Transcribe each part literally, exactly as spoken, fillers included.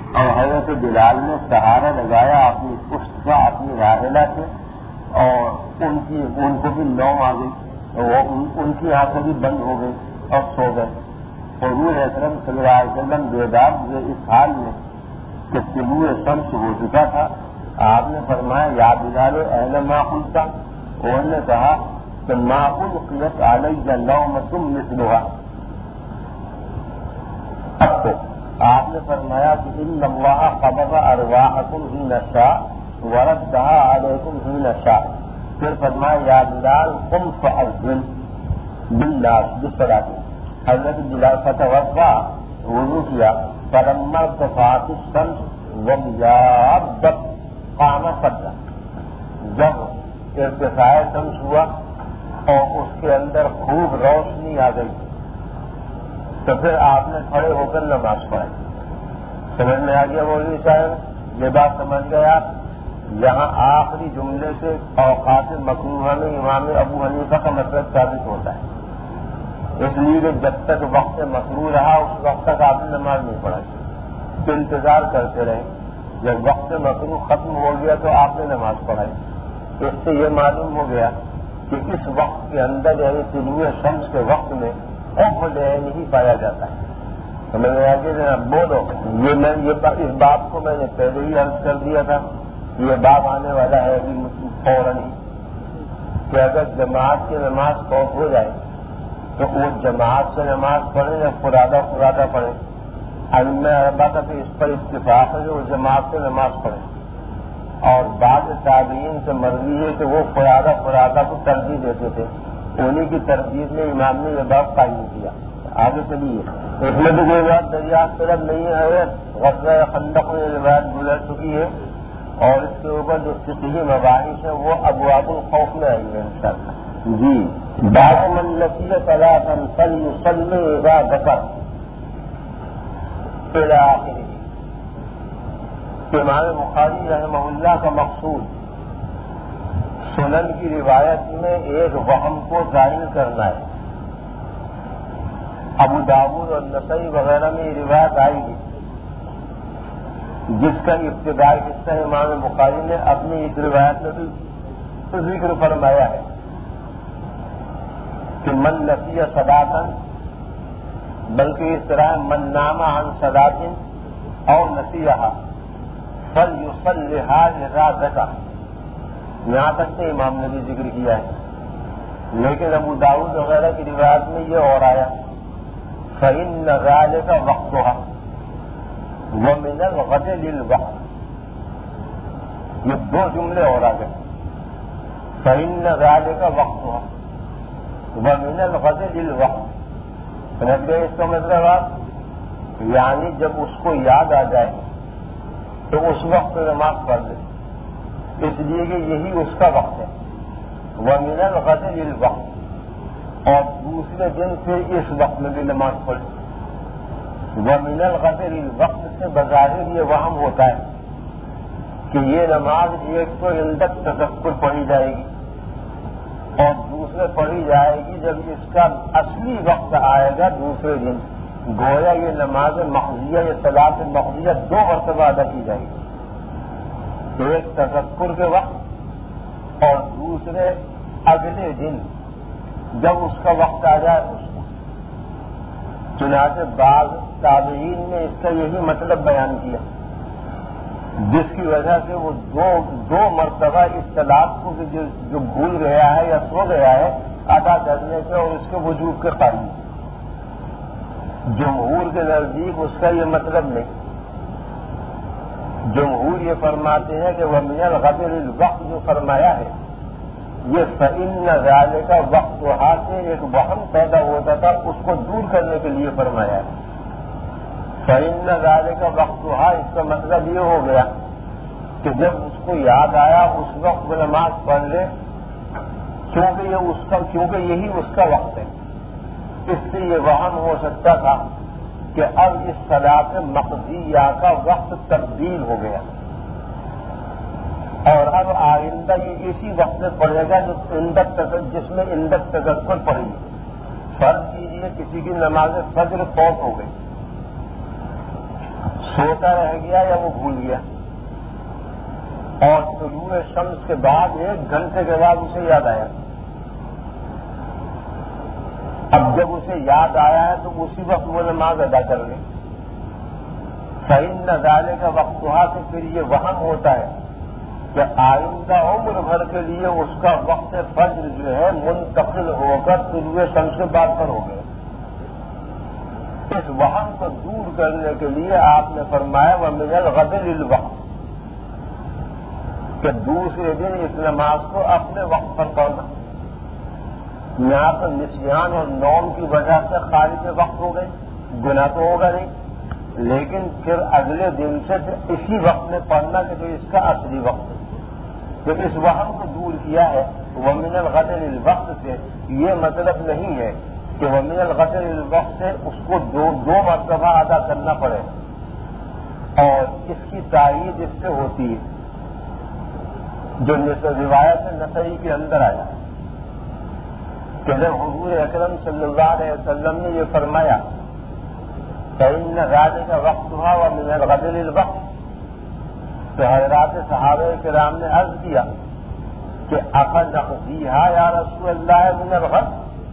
اور حضرت بلال نے سہارا لگایا اپنی پشت کا اپنی راحلہ سے، اور ان کی ان کو بھی لوم آ گئی، وہ ان کی آنکھیں بھی بند ہو گئی اور سو گئے۔ حضور اکرم صلی اللہ علیہ وسلم بیدار ہوئے اس حال میں کہ طلوع شمس ہو چکا تھا۔ آپ نے فرمایا یا بلال اہل ما قلت، انہوں نے کہا کہ ما القیت علی لومۃ مثلھا۔ آپ نے فرمایا کہ ان اللہ قبض ارواحکم حین شاء وردھا علیکم حین شاء۔ پھر فرمایا یا بلال قم فاذن بالناس بالصلاۃ۔ حضرت بلال فتوضا، وضو کیا، فلما ارتفعت الشمس وانجابت قام صلى۔ جب ارتفاع شمس ہوا اور اس کے اندر خوب روشنی آ گئی تو پھر آپ نے کھڑے ہو کر نماز پڑھائی۔ سمجھ میں آ گیا مولوی صاحب؟ یہ بات سمجھ گیا؟ یہاں آخری جملے سے اوقات مکروہہ میں امام ابو حنیفہ کا مطلب ثابت ہوتا ہے، اس لیے کہ جب تک وقت مکروہ رہا اس وقت تک آپ نے نماز نہیں پڑھائی، تو انتظار کرتے رہے، جب وقت مکروہ ختم ہو گیا تو آپ نے نماز پڑھائی۔ اس سے یہ معلوم ہو گیا کہ اس وقت کے اندر یعنی طلوع شمس کے وقت میں عقل نہیں پایا جاتا ہے۔ تو میں نے کہا کہ جناب بولو، یہ میں یہ اس بات کو میں نے پہلے ہی عرض کر دیا تھا، یہ بات آنے والا ہے ابھی فوراً ہی، کہ اگر جماعت کی نماز فوت ہو جائے تو وہ جماعت سے نماز پڑھے یا فرادہ فرادہ پڑھے۔ ائمہ اربعہ کا تو اس پر اتفاق ہے کہ وہ جماعت سے نماز پڑھے، اور بعض تابعین سے مروی ہے کہ وہ فرادہ فرادہ کو ترجیح دیتے تھے، انہیں کی ترجیح میں امام نے یہ بات قائم کیا۔ آگے چلیے، اس میں بھی کوئی بات دریافت طلب نہیں ہے، غزوہ خندق میں یہ روایت گزر چکی ہے، اور اس کے اوپر جو فقہی مباحث ہیں وہ ابواب الخوف میں آئی ہے انشاءاللہ۔ جی، باب من نسی صلاۃ فلیصلی اذا ذکر الی آخرہ۔ امام بخاری رحمہ اللہ کا مقصود سنن کی روایت میں ایک وہم کو ظاہر کرنا ہے۔ ابو داؤد اور نسائی وغیرہ میں یہ روایت آئی گی جس کا ابتدائی حصہ امام بخاری نے اپنی اس روایت میں بھی ذکر فرمایا ہے کہ من نسی صلاۃ، بلکہ اس طرح من نام عن صلاۃ اور نسیھا فلیصلیھا اذا ذکر، یہاں تک سے امام نے بھی ذکر کیا ہے، لیکن ابو داؤد وغیرہ کی روایت میں یہ اور آیا فإن ذلك وقتها ومن الغد للوقت۔ یہ دو جملے اور آ گئے، فإن ذلك وقتها ومن الغد للوقت۔ سمجھ گئے اس کا مطلب آپ؟ یعنی جب اس کو یاد آ جائے تو اس وقت نماز پڑھ لے، اس لیے کہ یہی اس کا وقت ہے۔ ومن الغد للوقت، اور دوسرے دن پھر اس وقت میں بھی نماز پڑھے۔ ومن الغد للوقت سے بظاہر یہ وہم ہوتا ہے کہ یہ نماز ایک تو اندک تذکر پڑھی جائے گی اور دوسرے پڑھی جائے گی جب اس کا اصلی وقت آئے گا دوسرے دن، گویا یہ نماز مقضیہ یا صلاۃ مقضیہ دو مرتبہ ادا کی جائے گی، ایک تذکر کے وقت اور دوسرے اگلے دن جب اس کا وقت آ جائے اس کو۔ چنانچہ بعض تابعین نے اس کا یہی مطلب بیان کیا، جس کی وجہ سے وہ دو دو مرتبہ اس صلاۃ کو جو, جو بھول گیا ہے یا سو گیا ہے ادا کرنے سے اور اس کے وجوب کے قائل۔ جمہور کے نزدیک اس کا یہ مطلب نہیں، جمہور یہ فرماتے ہیں کہ وہ من الغد للوقت جو فرمایا ہے یہ فإن ذلك وقتھا سے ایک وہم پیدا ہوتا تھا، اس کو دور کرنے کے لیے فرمایا ہے۔ فإن ذلك وقتھا اس کا مطلب یہ ہو گیا کہ جب اس کو یاد آیا اس وقت میں نماز پڑھ لے، کیونکہ یہ اس کا کیونکہ یہی اس کا وقت ہے۔ اس سے یہ وہم ہو سکتا تھا کہ اب اس صلاۃ مقضیہ کا وقت تبدیل ہو گیا اور اب آئندہ یہ اسی وقت میں پڑھے گا جو اندک تذکر جس میں اندک تذکر پڑھے گی۔ فرض کیجیے کسی کی نماز فجر فوت ہو گئی، سوتا رہ گیا یا وہ بھول گیا، اور طلوع شمس کے بعد ایک گھنٹے کے بعد اسے یاد آیا. اب جب اسے یاد آیا ہے تو اسی وقت وہ نماز ادا کر لے. فإن ذلك وقتها سے پھر یہ وہم ہوتا ہے کہ آئندہ عمر بھر کے لیے اس کا وقت فجر جو ہے منتقل ہو کر طلوع شمس کے بعد پر ہو گیا. اس وہم کو دور کرنے کے لیے آپ نے فرمایا ومن الغد للوقت، کہ دوسرے دن اس نماز کو اپنے وقت پر پڑھنا. یہاں پر نسیان اور نوم کی وجہ سے خارج وقت ہو گئی، گناہ تو ہوگا نہیں، لیکن پھر اگلے دن سے اسی وقت میں پڑھنا کہ جو اس کا اصلی وقت ہے. تو اس وہم کو دور کیا ہے. ومن الغد للوقت سے یہ مطلب نہیں ہے کہ ومن الغد للوقت سے اس کو دو دو مرتبہ ادا کرنا پڑے، اور اس کی تائید اس سے ہوتی ہے جو روایت نسائی کے اندر آیا کہ جب حضور اکرم صلی اللہ علیہ وسلم نے یہ فرمایا فإن ذلك وقتها ومن الغد للوقت، تو حضرات صحابہ کرام نے عرض کیا کہ افنقضیھا یا رسول اللہ من الغد،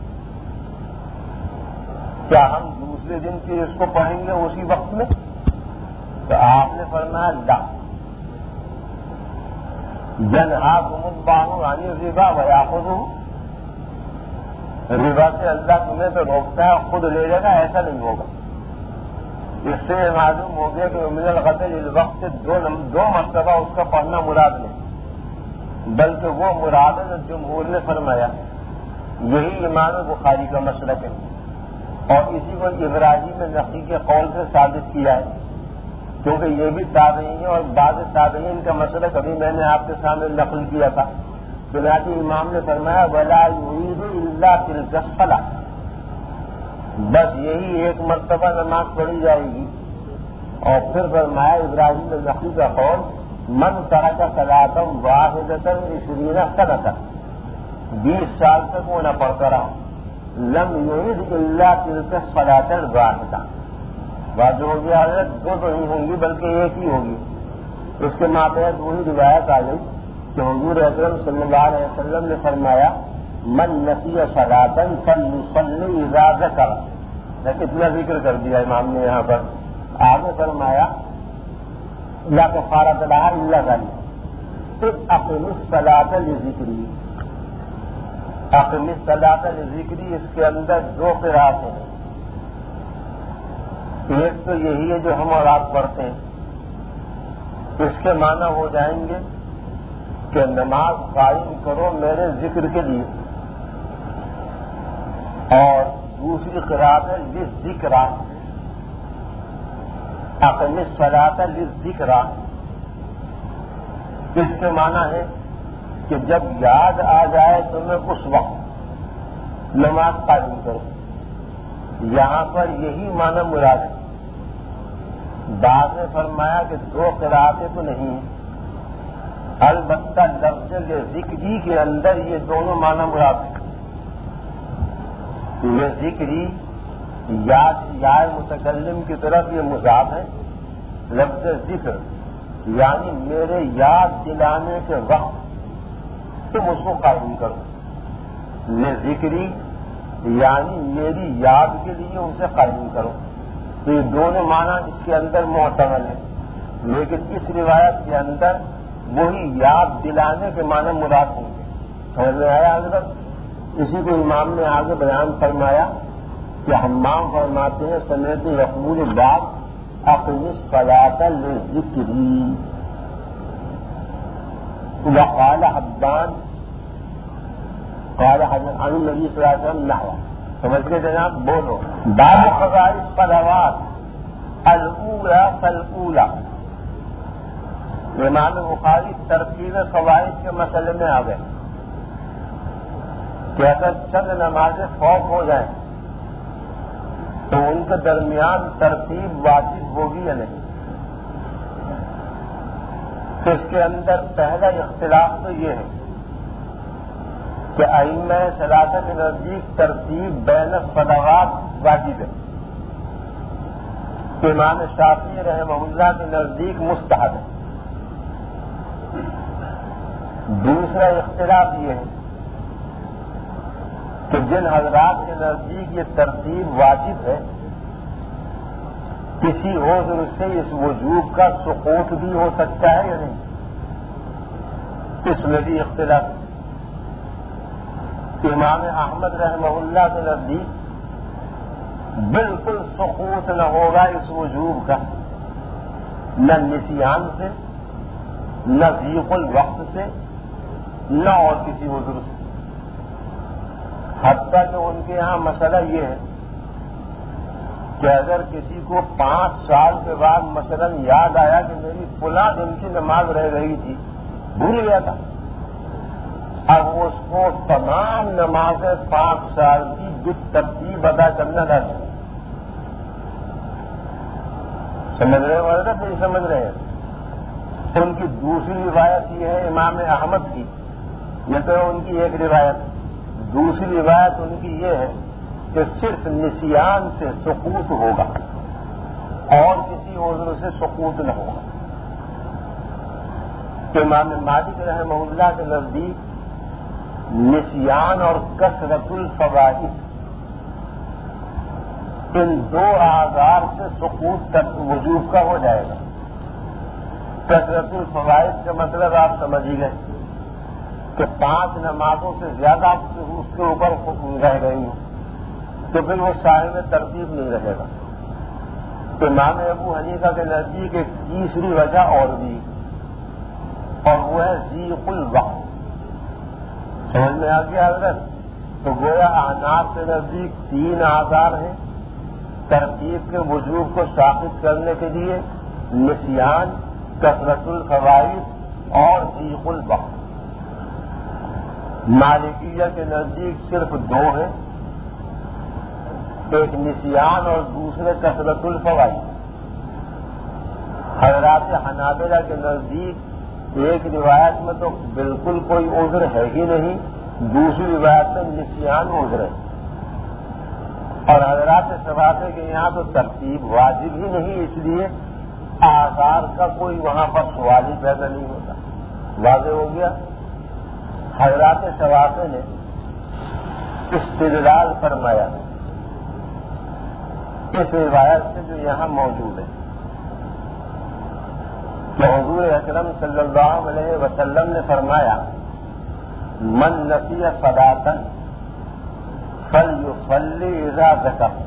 کیا ہم دوسرے دن کے اس کو پڑھیں گے اسی وقت میں؟ تو آپ نے فرمایا لا، ینہاکم اللہ عن الربا ویأخذہ، ربا سے اللہ تمہیں تو روکتا ہے، خود لے لے گا، ایسا نہیں ہوگا. اس سے معلوم ہو گیا کہ من الغد للوقت سے دو, دو مرتبہ اس کا پڑھنا مراد نہیں، بلکہ وہ مراد ہے جو جمہور نے فرمایا. یہی امام بخاری کا مسلک ہے، اور اسی کو ابراہیم نخعی کے قول سے ثابت کیا ہے، کیونکہ یہ بھی تابعین اور بعض تابعین کا مسلک ابھی میں نے آپ کے سامنے نقل کیا تھا. چنانچہ امام نے فرمایا ولا یرید الا تلک الصلاۃ، بس یہی ایک مرتبہ نماز پڑھی جائے گی. اور پھر فرمایا ابراہیم نخعی کا قول من ترک صلاۃ واحدۃ عشرین سنۃ، بیس سال تک وہ نہ پڑھتا رہا، لم یرید الا تلک الصلاۃ الواحدہ. بات جو ہوگی حضرت دو تو نہیں ہوں گی بلکہ ایک ہی ہوگی. اس کے ماتحت وہی روایت آ گئی کہ حضور اکرم صلی اللہ علیہ وسلم نے فرمایا من نسی صلاۃ فلیصلی اذا ذکر. کتنا ذکر کر دیا امام نے یہاں پر. آگے فرمایا لا کفارۃ لہا الا ذلک، پھر اقم الصلاۃ لذکری. اقم الصلاۃ لذکری اس کے اندر دو قرأتیں ہیں. ایک تو یہی ہے جو ہم اور آپ پڑھتے ہیں، اس کے معنی ہو جائیں گے کہ نماز قائم کرو میرے ذکر کے لیے، اور دوسری قرأت ہے للذکر، اقم الصلاۃ للذکر. اس کے معنی ہے کہ جب یاد آ جائے تمہیں اس وقت نماز قائم کرو. یہاں پر یہی معنی مراد ہے. بعد نے فرمایا کہ دو قرأتیں تو نہیں، البتہ لفظ ذکری کے اندر یہ دونوں معنی مراد ہیں. یہ ذکری یاد یا متکلم کی طرف یہ مضاف ہے. لفظ ذکر یعنی میرے یاد دلانے کے وقت تم اس کو قائم کرو. یہ ذکری یعنی میری یاد کے لیے اسے قائم کرو. تو یہ دونوں معنی اس کے اندر محتمل ہے، لیکن اس روایت کے اندر وہی یاد دلانے کے معنی مراد ہوں گے. سمجھ میں آیا حضرت؟ اسی کو امام نے آگے بیان فرمایا کہ حمام فرماتے ہیں سمیت یقول بعد اقم الصلاۃ للذکری. وقال حبان قال عن النبی صلی اللہ علیہ وسلم نحو. سمجھ کے جناب بولو. باب قضاء الصلوات الاولى فالاولى. امام بخاری ترتیب فوائد کے مسئلے میں آ گئے کہ اگر چند نمازیں فوت ہو جائیں تو ان کے درمیان ترتیب واجب ہوگی یا نہیں. تو اس کے اندر پہلا اختلاف تو یہ ہے کہ ائمہ ثلاثہ کے نزدیک ترتیب بین الصلوات واجب ہے، امام شافعی رحمہ اللہ کے نزدیک مستحب ہے۔ دوسرا اختلاف یہ ہے کہ جن حضرات کے نزدیک یہ ترتیب واجب ہے، کسی عذر سے اس وجوب کا سقوط بھی ہو سکتا ہے یا نہیں، اس میں بھی اختلاف۔ امام احمد رحمہ اللہ کے نزدیک بالکل سقوط نہ ہوگا اس وجوب کا، نہ نسیان سے، نہ ضیق الوقت سے، نہ اور کسی عذر سے۔ حتیٰ کہ ان کے یہاں مسئلہ یہ ہے کہ اگر کسی کو پانچ سال کے بعد مثلا یاد آیا کہ میری فلاں دن کی نماز رہ گئی تھی، بھول گیا تھا، اب اس کو تمام نمازیں پانچ سال کی بالترتیب ادا کرنا لازم۔ سمجھ رہے ہو حضرت؟ نہیں سمجھ رہے ہیں؟ ان کی دوسری روایت یہ ہے امام احمد کی، یہ تو ان کی ایک روایت، دوسری روایت ان کی یہ ہے کہ صرف نسیان سے سقوط ہوگا اور کسی عذر سے سقوط نہ ہوگا۔ امام مالک رحمہ اللہ کے نزدیک نسیان اور کثرت الفوائد ان دو آزار سے سقوط تک وجوب کا ہو جائے گا۔ کثرت الفوائد کا مطلب آپ سمجھ ہی گئے کہ پانچ نمازوں سے زیادہ اس کے اوپر رہ گئی ہوں تو پھر وہ صاحب ترتیب نہیں رہے گا۔ امام ابو حنیفہ کے نزدیک ایک تیسری وجہ اور بھی، اور وہ ہے ضیق الوقت۔ سمجھ میں آ گیا حضرت؟ تو گویا احناف کے نزدیک تین آزار ہیں ترتیب کے وجوب کو ثابت کرنے کے لیے: نسیان، کثرت الفوائد اور ضیق الوقت۔ مالکیہ کے نزدیک صرف دو ہیں، ایک نسیان اور دوسرے کثرت الفوائد۔ حضرات حنابلہ کے نزدیک ایک روایت میں تو بالکل کوئی عذر ہے ہی نہیں، دوسری روایت میں نسیان عذر ہے، اور حضرات شافعی کے یہاں تو ترتیب واجب ہی نہیں، اس لیے آثار کا کوئی وہاں پر سوال ہی پیدا نہیں ہوتا۔ واضح ہو گیا؟ حضرات شافعی نے استدلال فرمایا اس روایت سے جو یہاں موجود ہے کہ حضور اکرم صلی اللہ علیہ وسلم نے فرمایا: من نسی صلاۃ فلیصلی اذا ذکر۔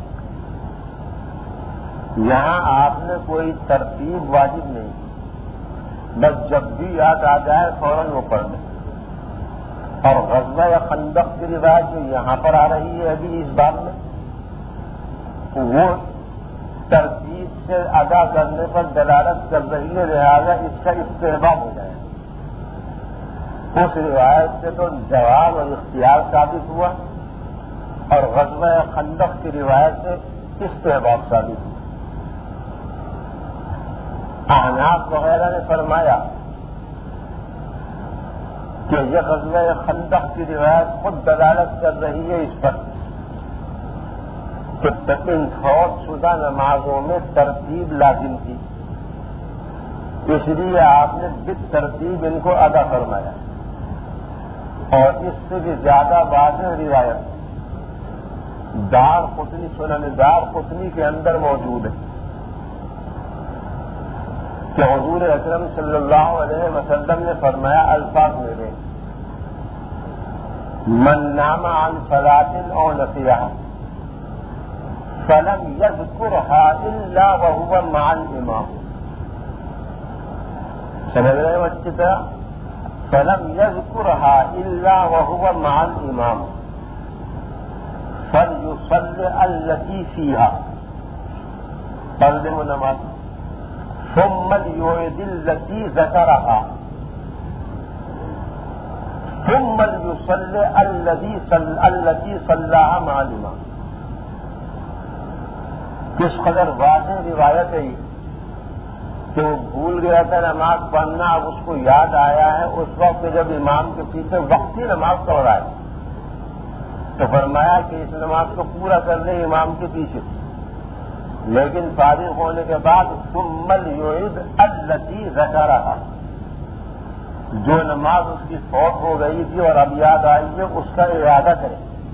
یہاں آپ نے کوئی ترتیب واجب نہیں، بس جب بھی یاد آ جائے فوراً وہ پڑھ لیں۔ اور غزوہ خندق کی روایت جو یہاں پر آ رہی ہے ابھی اس بات میں، وہ ترتیب سے ادا کرنے پر دلالت کر رہی ہے، لہٰذا اس کا استحباب ہو جائے۔ اس روایت سے تو جواب اور اختیار ثابت ہوا، اور غزوہ خندق کی روایت سے استحباب ثابت ہوا۔ احناف وغیرہ نے فرمایا کہ یہ غزوہ خندق کی روایت خود دلالت کر رہی ہے اس پر کہ ان فوت شدہ نمازوں میں ترتیب لازم تھی، اس لیے آپ نے بالترتیب ان کو ادا فرمایا۔ اور اس سے بھی زیادہ واضح روایت دار قطنی سنن دار قطنی کے اندر موجود ہے کہ حضور اکرم صلی اللہ علیہ وسلم نے فرمایا، الفاظ میرے: من نام عن صلاۃ او نسیہا فلم یذکرها الا وهو مع الامام۔ سمجھ رہے ہو اچھی طرح؟ فلم یذکرها الا وهو مع الامام فلیصلی التی فیها، پڑھ دیں وہ نماز، ثم لیعد التی ذکرها ثم لیصلی التی صلاها مع الامام۔ کس قدر واضح روایت ہے کہ وہ بھول گیا تھا نماز پڑھنا، اب اس کو یاد آیا ہے اس وقت جب امام کے پیچھے وقتی نماز پڑھ رہا ہے، تو فرمایا کہ اس نماز کو پورا کر لیں امام کے پیچھے، لیکن فارغ ہونے کے بعد ثم لیعد التی ذکرہا، جو نماز اس کی فوت ہو گئی تھی اور اب یاد آئی ہے اس کا ارادہ کرے.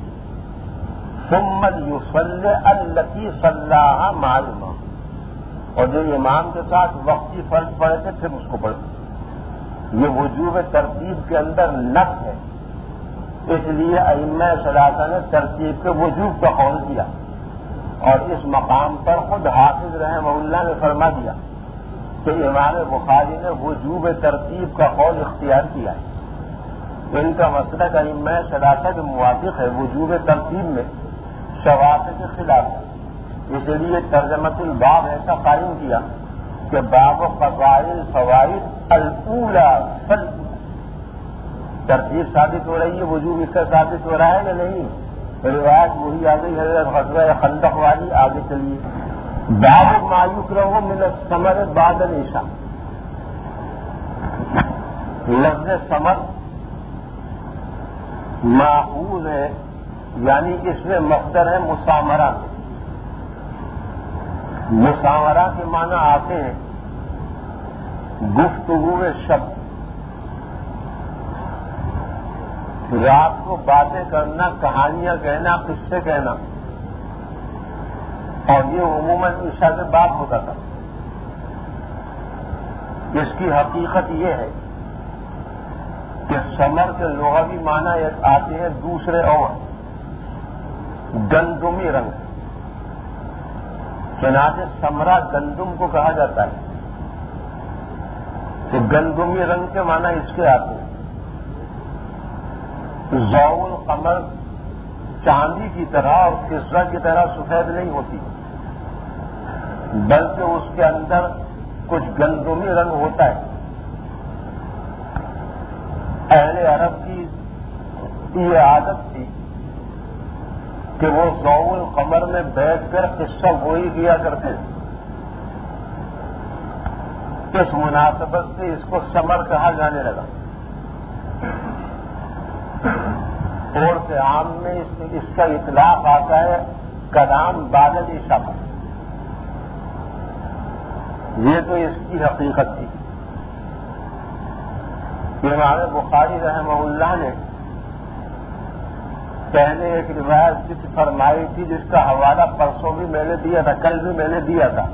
ثم لیصلی التی صلاھا مع الامام، اور جو امام کے ساتھ وقتی فرض پڑے تھے پھر اس کو پڑھے. یہ وجوب ترتیب کے اندر نص ہے، اس لیے ائمہ ثلاثہ نے ترتیب کے وجوب کا قول دیا، اور اس مقام پر خود حافظ رحمہ اللہ نے فرما دیا کہ امام بخاری نے وجوب ترتیب کا قول اختیار کیا ہے. ان کا مسلک ائمہ ثلاثہ کے موافق ہے، وجوب ترتیب میں شواذ کے خلاف ہے. اس لیے ترجمۃ الباب ایسا قائم کیا کہ باب قضاء الفوائد الاولی فالاولی، ترتیب ثابت ہو رہی ہے، وجوب اس کا ثابت ہو رہا ہے یا نہیں؟ روایت وہی آ گئی حضرت غزوہ خندق والی. آگے چلیے. باب ما یکرہ من الثمر بعد العشاء. لفظ ثمر ماخوذ ہے، یعنی اس میں مصدر ہے مسامرہ. مسامرہ کے معنی آتے ہیں گفتگو شب، رات کو باتیں کرنا، کہانیاں کہنا، قصے کہنا، اور یہ عموماً عشاء کے بعد ہوتا تھا. اس کی حقیقت یہ ہے کہ ثمر کے لغوی معنی آتے ہیں دوسرے اور گندمی رنگ. چنانچہ ثمرہ گندم کو کہا جاتا ہے، تو گندمی رنگ کے معنی اس کے آتے ہیں. ضوء القمر چاندی کی طرح اور کسرا کی طرح سفید نہیں ہوتی، بلکہ اس کے اندر کچھ گندمی رنگ ہوتا ہے. اہل عرب کی یہ عادت تھی کہ وہ ضوء القمر میں بیٹھ کر قصہ گوئی کیا کرتے تھے. اس مناسبت سے اس کو ثمر کہا جانے لگا. اور سے عام میں اس, اس کا اطلاق آتا ہے کلام بعد العشاء پر. یہ تو اس کی حقیقت تھی. امام بخاری رحمہ اللہ نے پہلے ایک روایت ذکر فرمائی تھی جس کا حوالہ پرسوں بھی میں نے دیا تھا، کل بھی میں نے دیا تھا.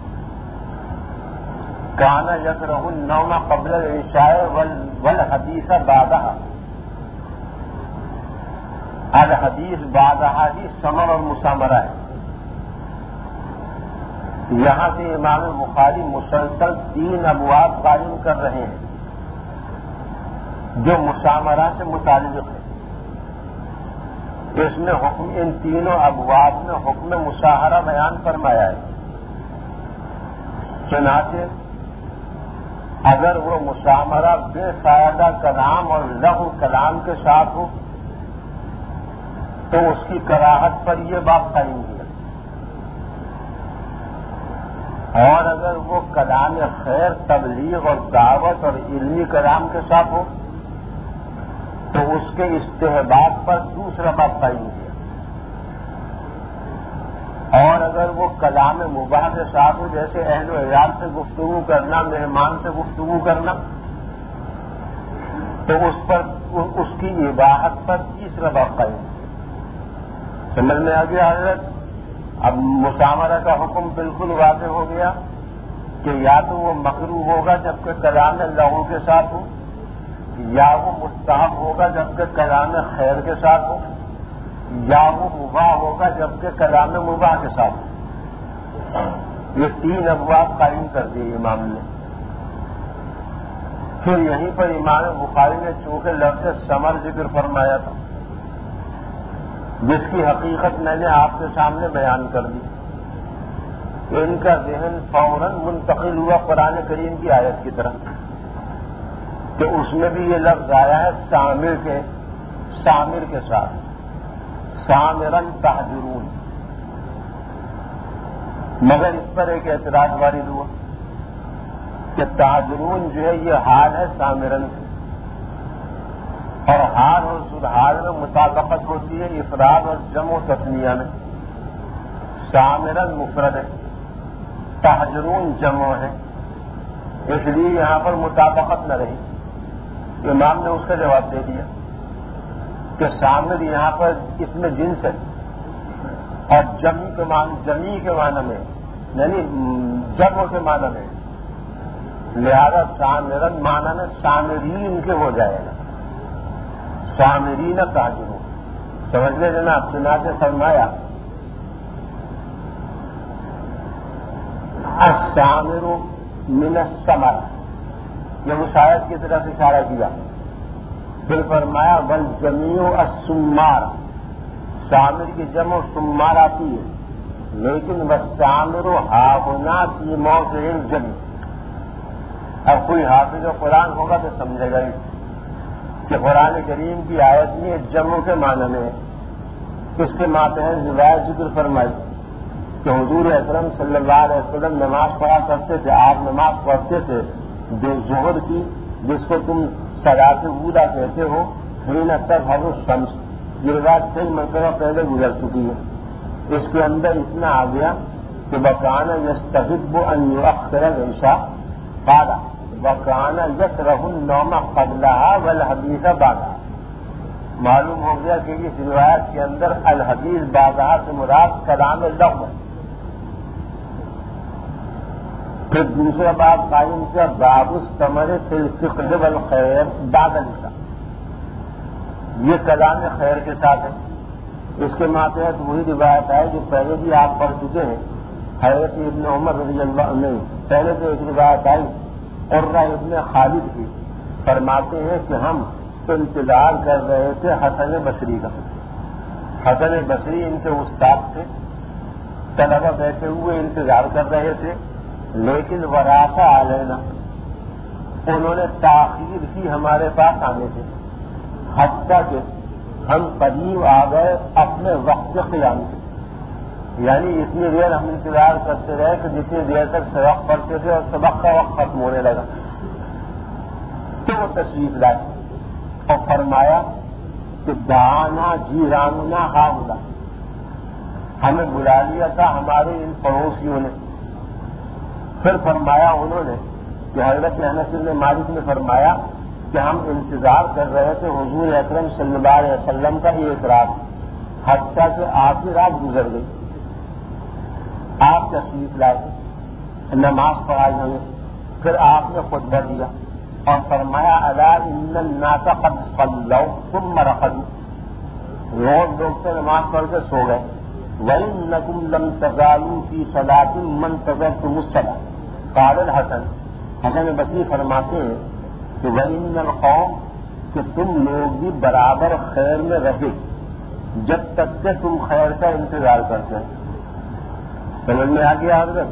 کانا یکرہ النوم قبل العشاء والحدیث بعدہا. الحدیث بعدہا ہی ثمر اور مسامرہ ہے. یہاں سے امام بخاری مسلسل تین ابواب قائم کر رہے ہیں جو مسامرہ سے متعلق ہے. اس میں حکم ان تینوں ابواب میں حکم مشاہرہ بیان فرمایا ہے. چنانچہ اگر وہ مسامرہ بے فائدہ کلام اور لغو کلام کے ساتھ ہو تو اس کی کراہت پر یہ بات قائم کیا. اور اگر وہ کلام خیر، تبلیغ اور دعوت اور علمی کلام کے ساتھ ہو تو اس کے استحباب پر دوسرا بات قائم کیا. اور اگر وہ کلام مباح کے ساتھ ہو، جیسے اہل و عیال سے گفتگو کرنا، مہمان سے گفتگو کرنا، تو اس پر اس کی اباحت پر تیسرا بات قائم کیا. سمجھ میں آ گیا حضرت؟ اب مسامرہ کا حکم بالکل واضح ہو گیا کہ یا تو وہ مکروہ ہوگا جبکہ کلام لغو کے ساتھ ہو، یا وہ مستحب ہوگا جبکہ کلام خیر کے ساتھ ہو، یا وہ مباح ہوگا جبکہ کلام مباح کے ساتھ ہو. یہ تین ابواب قائم کر دیے امام نے. پھر یہیں پر امام بخاری نے چونکہ لفظ ثمر ذکر فرمایا تھا جس کی حقیقت میں نے آپ کے سامنے بیان کر دی، ان کا ذہن فوراً منتقل ہوا قرآن کریم کی آیت کی طرف کہ اس میں بھی یہ لفظ آیا ہے سامر کے سامر کے ساتھ، سامرن تحجرون. مگر اس پر ایک اعتراض وارد ہوا کہ تحجرون جو ہے یہ حال ہے سامرن سے، اور حال اور سدھار میں مطابقت ہوتی ہے افراد اور جمع و تثنیہ میں. سامرن مفرد ہے تحجرون جمع ہے، اس لیے یہاں پر مطابقت نہ رہی۔ امام نے اس کا جواب دے دیا کہ سامر یہاں پر اس میں جنس ہے اور جمی کے معنی جمی کے معنی میں یعنی جمع کے معنی میں، لہذا سامرن معنی میں سامرین کے ہو جائے گا، سامرین تاجرون۔ سمجھ لے جناب، چنانچہ فرمایا السامر من الثمر، یہ مساعد کی طرف اشارہ کیا، پھر فرمایا والجمیع السمار، سامر کی جمع سمار آتی ہے، لیکن والسامر ہاہنا فی موضع الجمع۔ اب کوئی حافظ و قرآن ہوگا تو سمجھے گا کہ قرآن کریم کی آیت میں جمع کے معنی میں اس کے ماتحت روایت ذکر فرمائی کہ حضور اکرم صلی اللہ علیہ وسلم نماز پڑھا کرتے تھے، آپ نماز پڑھتے تھے جو ظہر کی، جس کو تم صلاۃ اولیٰ کہتے ہو، حین تظہر الشمس، یہ روایت کئی مرتبہ پہلے گزر چکی ہے۔ اس کے اندر اتنا آ گیا کہ وکان یستحب ان یؤخر العشاء قال وکان یکرہ النوم قبلها والحدیث بعدها۔ معلوم ہو گیا کہ اس روایت کے اندر الحدیث بعدها سے مراد کلام لغو ہے۔ پھر دوسرا بات قائم کیا باب الثمر فی الفقہ والخیر بعد العشاء، یہ کلام خیر کے ساتھ ہے۔ اس کے ماتحت وہی روایت ہے جو پہلے بھی آپ پڑھ چکے ہیں، حضرت ابن عمر رضی اللہ عنہ پہلے تو ایک روایت آئی عرہ ابن خالد کی، فرماتے ہیں کہ ہم انتظار کر رہے تھے حسن بصری کا، حسن بصری ان کے استاد تھے، طلبہ بیٹھے ہوئے انتظار کر رہے تھے، لیکن وراثہ علینا، انہوں نے تاخیر کی ہمارے پاس آنے سے، حتیٰ کہ ہم قریب آ گئے اپنے وقت قیام سے، یعنی اتنی دیر ہم انتظار کرتے رہے کہ جتنی دیر تک سبق پڑھتے تھے اور سبق کا وقت ختم ہونے لگا تو وہ تشریف لائے اور فرمایا کہ دعانا جیراننا ہاؤلا، ہمیں بلا لیا تھا ہمارے ان پڑوسیوں نے۔ پھر فرمایا انہوں نے کہ حضرت انس بن مالک نے فرمایا کہ ہم انتظار کر رہے تھے حضور اکرم صلی اللہ علیہ وسلم کا ایک رات، حتیٰ کہ آپ کی رات گزر گئی، آپ تشریف لائے، نماز پڑھائی ہمیں، پھر آپ نے خطبہ دیا اور فرمایا الا ان الناس قد صلوا ثم رقدوا، روز لوگ سے نماز پڑھ کے سو گئے، وَإِنَّكُمْ لَمْ تَزَالُوا فِي صَلَاةٍ مَّا انتَظَرْتُمُ الصَّلَاةَ۔ قال الحسن، حسن بصری فرماتے ہیں کہ وَإِنَّ الْقَوْمَ، کہ تم لوگ بھی برابر خیر میں رہے جب تک کہ تم خیر کا انتظار کرتے ہیں۔ سمجھ میں آ گیا حضرت؟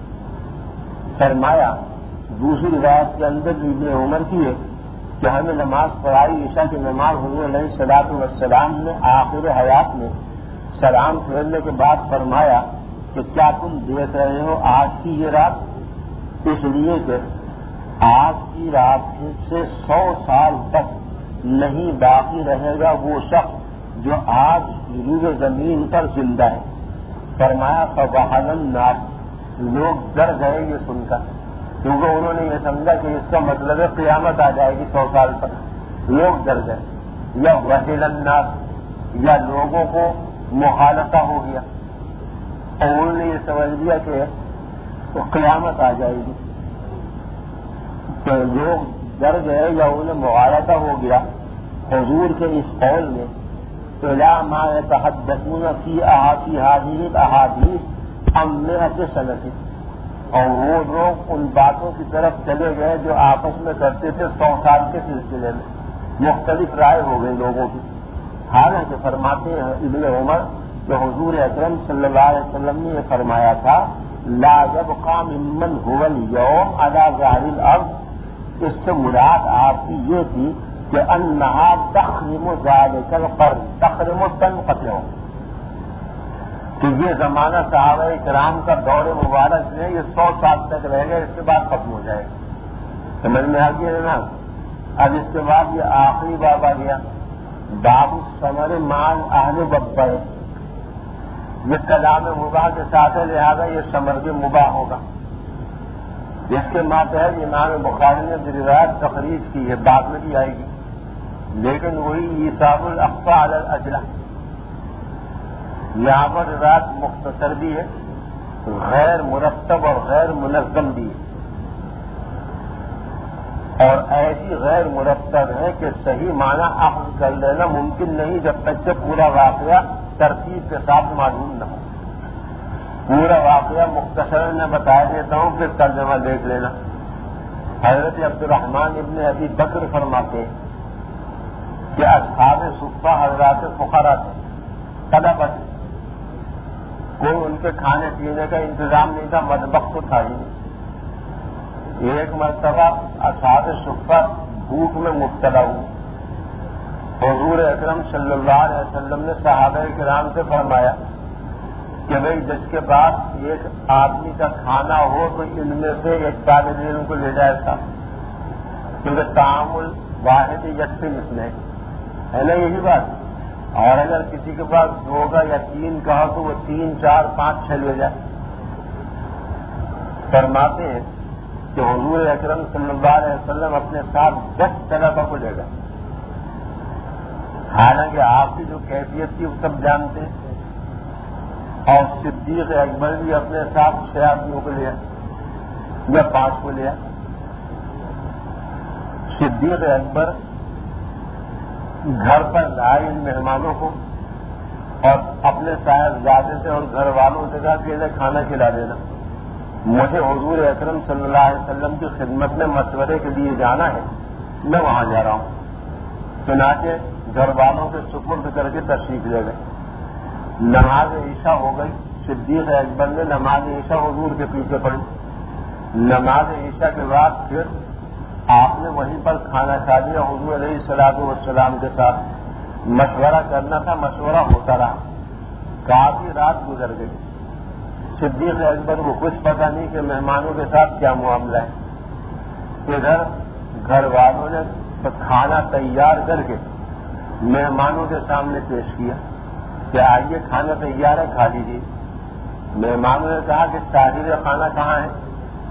فرمایا دوسری روایت کے اندر ابن عمر کی ہے کہ ہمیں نماز پڑھائی، عشاء کی نماز حضور علیہ الصلوۃ والسلام نے آخر حیات میں سلام پھیرنے کے بعد فرمایا کہ کیا تم دیکھ رہے ہو آج کی یہ رات؟ اس لیے کہ آج کی رات سے سو سال تک نہیں باقی رہے گا وہ شخص جو آج روئے زمین پر زندہ ہے۔ فرمایا فوحل الناس، لوگ ڈر گئے یہ سن کر، کیونکہ انہوں نے یہ سمجھا کہ اس کا مطلب ہے قیامت آ جائے گی سو سال تک، لوگ ڈر گئے، یا وحل الناس، یا لوگوں کو محالتہ ہو گیا اور انہوں نے یہ سمجھ لیا کہ قیامت آ جائے گی، تو لوگ ڈر گئے یا انہیں محالتہ ہو گیا حضور کے اس قول میں اِلیٰ مَا یتحدثون فی هذه الاحادیث عن مئۃ سنۃ، اور وہ لوگ ان باتوں کی طرف چلے گئے جو آپس میں کرتے تھے سو سال کے سلسلے میں، مختلف رائے ہو گئی لوگوں کی۔ حالانکہ فرماتے ہیں ابن عمر کہ حضور اکرم صلی اللہ علیہ وسلم نے یہ فرمایا تھا لا يبقى ممن هو اليوم على ظهر الارض، اس سے مراد آپ کی یہ تھی کہ انها تخرم ذلك القرن، تخرم تنقطع، کہ یہ زمانہ صحابہ کرام کا دور مبارک ہے، یہ سو سال تک رہے گا، اس کے بعد ختم ہو جائے گا۔ سمجھ میں آ گیا نا؟ اب اس کے بعد یہ آخری باب آ گیا، باب الثمر مع اہل ببر، یہ کلام مباح کے ساتھ ہے، لہذا یہ ثمر بھی مباح ہوگا، جس کے ماتحت امام بخاری نے جو روایت تخریج کی ہے بعد میں بھی آئے گی، لیکن وہی ایصال الاخفی علی الاجلہ، یہاں پر روایت مختصر بھی ہے، غیر مرتب اور غیر منظم بھی ہے، اور ایسی غیر مرتب ہے کہ صحیح معنی اخذ کر لینا ممکن نہیں جب تک کہ پورا واقعہ ترتیب کے ساتھ معلوم نہ ہو۔ پورا واقعہ مختصر میں بتا دیتا ہوں، پھر ترجمہ دیکھ لینا۔ حضرت عبد الرحمن ابن ابی بکر فرماتے ہیں کہ اصحاب صفہ حضرات فقراء تھے، طلبہ تھے، کوئی ان کے کھانے پینے کا انتظام نہیں تھا، مطبخ تو تھا ہی نہیں۔ ایک مرتبہ اصحاب صفہ بھوک میں مبتلا ہوئے، حضور اکرم صلی اللہ علیہ وسلم نے صحابہ کرام سے فرمایا کہ بھئی جس کے پاس ایک آدمی کا کھانا ہو تو ان میں سے ایک طالب علم کو لے جائے تھا، کیونکہ تعامل واحد یکفی مثلہ ہے نا، یہی بات۔ اور اگر کسی کے پاس دو کا یا تین کا ہو تو وہ تین چار پانچ چھ لے جائے۔ فرماتے ہیں کہ حضور اکرم صلی اللہ علیہ وسلم اپنے ساتھ دس طلبہ کو لے گئے، حالانکہ آپ کی جو کیفیت تھی وہ سب جانتے ہیں، اور صدیق اکبر بھی اپنے ساتھ چھ آدمیوں کو لیا یا پانچ کو لیا۔ صدیق اکبر گھر پر لائے ان مہمانوں کو اور اپنے صاحبزادے سے اور گھر والوں سے کہا کہ انہیں کھانا کھلا دینا، مجھے حضور اکرم صلی اللہ علیہ وسلم کی خدمت میں مشورے کے لیے جانا ہے، میں وہاں جا رہا ہوں۔ چنانچہ گھر والوں کے سپرد کر کے تشریف لے گئے۔ نماز عشاء ہو گئی، صدیق اکبر نے نماز عشاء حضور کے پیچھے پڑھی۔ نماز عشاء کے بعد پھر آپ نے وہیں پر کھانا کھا لیا حضور علیہ الصلوۃ والسلام کے ساتھ۔ مشورہ کرنا تھا، مشورہ ہوتا رہا، کافی رات گزر گئی۔ صدیق اکبر کو کچھ پتہ نہیں کہ مہمانوں کے ساتھ کیا معاملہ ہے۔ ادھر گھر والوں نے کھانا تیار کر کے مہمانوں کے سامنے پیش کیا کہ آئیے کھانا تیار ہے، کھا لیجیے۔ مہمانوں نے کہا کہ صاحب کھانا کہاں ہے؟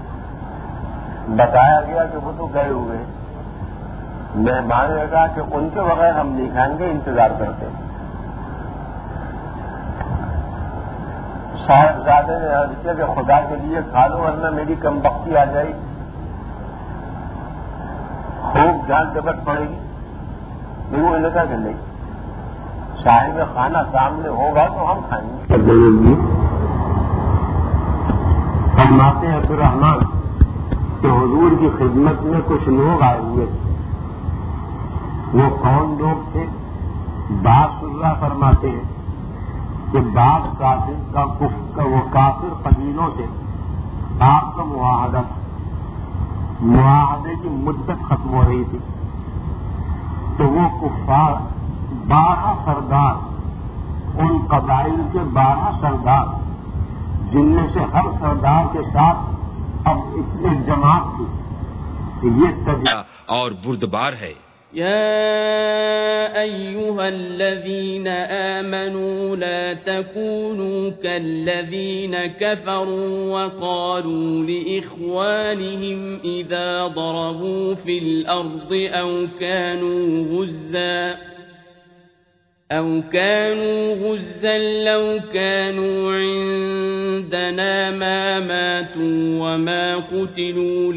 بتایا گیا کہ وہ تو گئے ہوئے ہیں۔ مہمانوں نے کہا کہ ان کے بغیر ہم نہیں کھائیں گے، انتظار کرتے ہیں۔ صاحبزادے نے عرض کیا کہ خدا کے لیے کھا لو ورنہ میری کم بختی آ جائے گی، خوب جان جبت پڑے گی۔ لیکن انہوں نے کہا کہ نہیں، صاحب کھانا سامنے ہوگا تو ہم کھائیں گے۔ فرماتے ہیں عبد الرحمن کہ حضور کی خدمت میں کچھ لوگ آئے ہوئے تھے۔ وہ کون لوگ تھے؟ بعض اللہ فرماتے ہیں کہ بعض کافر کا کفر وہ کافر قبیلوں سے آپ کا معاہدہ تھا، معاہدے کی مدت ختم ہو رہی تھی، تو وہ کفار بارہ سردار، ان قبائل کے بارہ سردار جن میں سے ہر سردار کے ساتھ اب اتنے جماعت تھی کہ یہ تجربہ اور بردبار ہے۔ يا أيها الذين آمنوا لا تكونوا كالذين كفروا وقالوا لإخوانهم إذا ضربوا في الأرض أو كانوا غزا أو كانوا غزا لو كانوا عندنا ما ماتوا وما قتلوا